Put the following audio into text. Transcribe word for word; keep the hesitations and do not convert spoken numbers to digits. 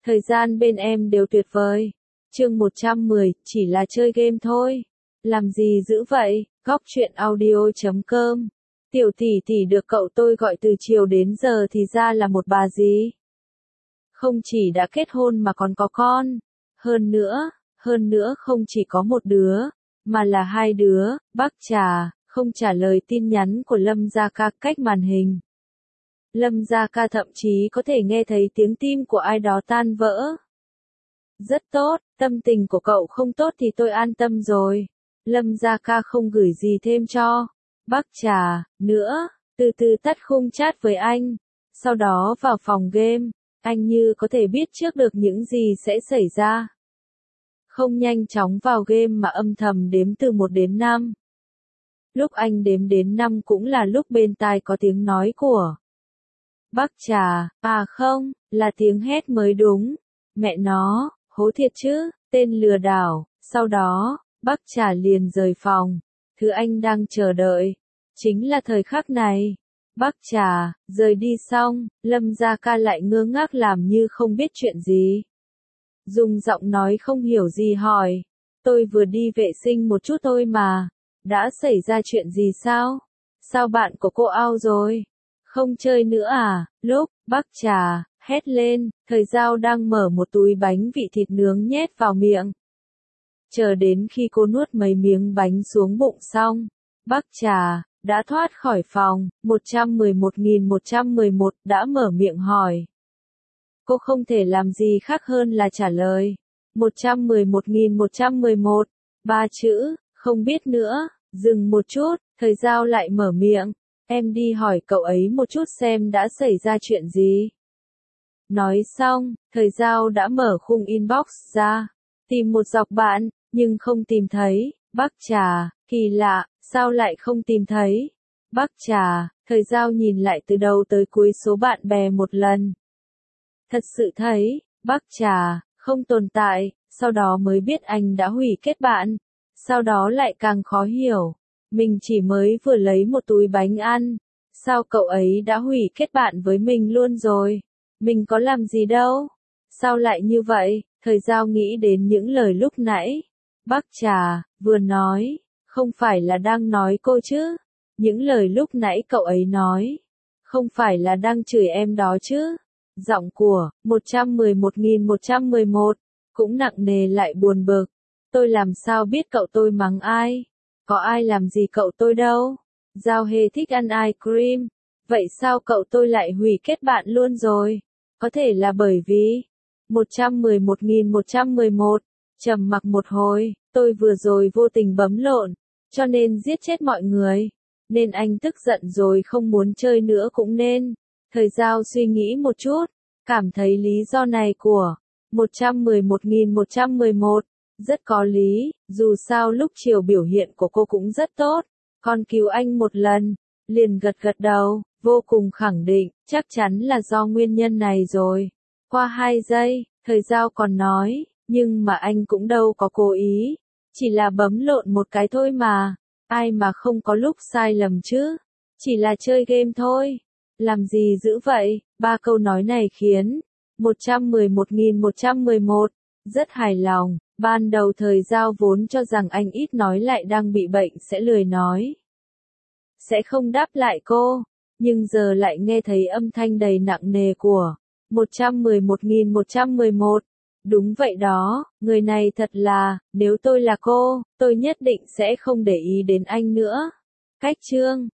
Thời gian bên em đều tuyệt vời. Chương một trăm mười, chỉ là chơi game thôi. Làm gì dữ vậy? Góc truyện audio chấm com. Tiểu tỷ tỷ được cậu tôi gọi từ chiều đến giờ thì ra là một bà gì? Không chỉ đã kết hôn mà còn có con. Hơn nữa, hơn nữa không chỉ có một đứa, mà là hai đứa. Bác Trà không trả lời tin nhắn của Lâm Gia Ca cách màn hình. Lâm Gia Ca thậm chí có thể nghe thấy tiếng tim của ai đó tan vỡ. Rất tốt, tâm tình của cậu không tốt thì tôi an tâm rồi. Lâm Gia Ca không gửi gì thêm cho Bác Trà nữa, từ từ tắt khung chat với anh. Sau đó vào phòng game, anh như có thể biết trước được những gì sẽ xảy ra. Không nhanh chóng vào game mà âm thầm đếm từ một đến năm. Lúc anh đếm đến năm cũng là lúc bên tai có tiếng nói của Bác Trà, à không, là tiếng hét mới đúng. Mẹ nó, hố thiệt chứ, tên lừa đảo. Sau đó, Bác Trà liền rời phòng. Thứ anh đang chờ đợi chính là thời khắc này. Bác Trà rời đi xong, Lâm Gia Ca lại ngơ ngác làm như không biết chuyện gì. Dùng giọng nói không hiểu gì hỏi, tôi vừa đi vệ sinh một chút thôi mà. Đã xảy ra chuyện gì sao? Sao bạn của cô out rồi? Không chơi nữa à? Lúc Bác Trà hét lên, Thời Giao đang mở một túi bánh vị thịt nướng nhét vào miệng. Chờ đến khi cô nuốt mấy miếng bánh xuống bụng xong, Bác Trà đã thoát khỏi phòng. một trăm mười một nghìn một trăm mười một đã mở miệng hỏi. Cô không thể làm gì khác hơn là trả lời. một trăm mười một nghìn một trăm mười một, ba chữ, không biết nữa. Dừng một chút, Thời Giao lại mở miệng. Em đi hỏi cậu ấy một chút xem đã xảy ra chuyện gì. Nói xong, Thời Giao đã mở khung inbox ra, tìm một dọc bạn, nhưng không tìm thấy. Bác Trà, kỳ lạ, sao lại không tìm thấy? Bác Trà, Thời Giao nhìn lại từ đầu tới cuối số bạn bè một lần. Thật sự thấy, Bác Trà không tồn tại, sau đó mới biết anh đã hủy kết bạn. Sau đó lại càng khó hiểu. Mình chỉ mới vừa lấy một túi bánh ăn. Sao cậu ấy đã hủy kết bạn với mình luôn rồi? Mình có làm gì đâu? Sao lại như vậy? Thời Giao nghĩ đến những lời lúc nãy. Bác Trà vừa nói, không phải là đang nói cô chứ? Những lời lúc nãy cậu ấy nói, không phải là đang chửi em đó chứ? Giọng của một trăm mười một nghìn một trăm mười một cũng nặng nề lại buồn bực. Tôi làm sao biết cậu tôi mắng ai? Có ai làm gì cậu tôi đâu? Giao Hề thích ăn ice cream. Vậy sao cậu tôi lại hủy kết bạn luôn rồi? Có thể là bởi vì một trăm mười một nghìn một trăm mười một trầm mặc một hồi, tôi vừa rồi vô tình bấm lộn, cho nên giết chết mọi người. Nên anh tức giận rồi không muốn chơi nữa cũng nên. Thời Giao suy nghĩ một chút, cảm thấy lý do này của một trăm mười một nghìn một trăm mười một rất có lý, dù sao lúc chiều biểu hiện của cô cũng rất tốt, còn cứu anh một lần, liền gật gật đầu, vô cùng khẳng định, chắc chắn là do nguyên nhân này rồi. Qua hai giây, Thời Giao còn nói, nhưng mà anh cũng đâu có cố ý, chỉ là bấm lộn một cái thôi mà, ai mà không có lúc sai lầm chứ, chỉ là chơi game thôi, làm gì dữ vậy? Ba câu nói này khiến một trăm mười một nghìn một trăm mười một rất hài lòng. Ban đầu Thời Giao vốn cho rằng anh ít nói lại đang bị bệnh sẽ lười nói, sẽ không đáp lại cô, nhưng giờ lại nghe thấy âm thanh đầy nặng nề của một trăm mười một nghìn một trăm mười một. Đúng vậy đó, người này thật là, nếu tôi là cô, tôi nhất định sẽ không để ý đến anh nữa. Cách chương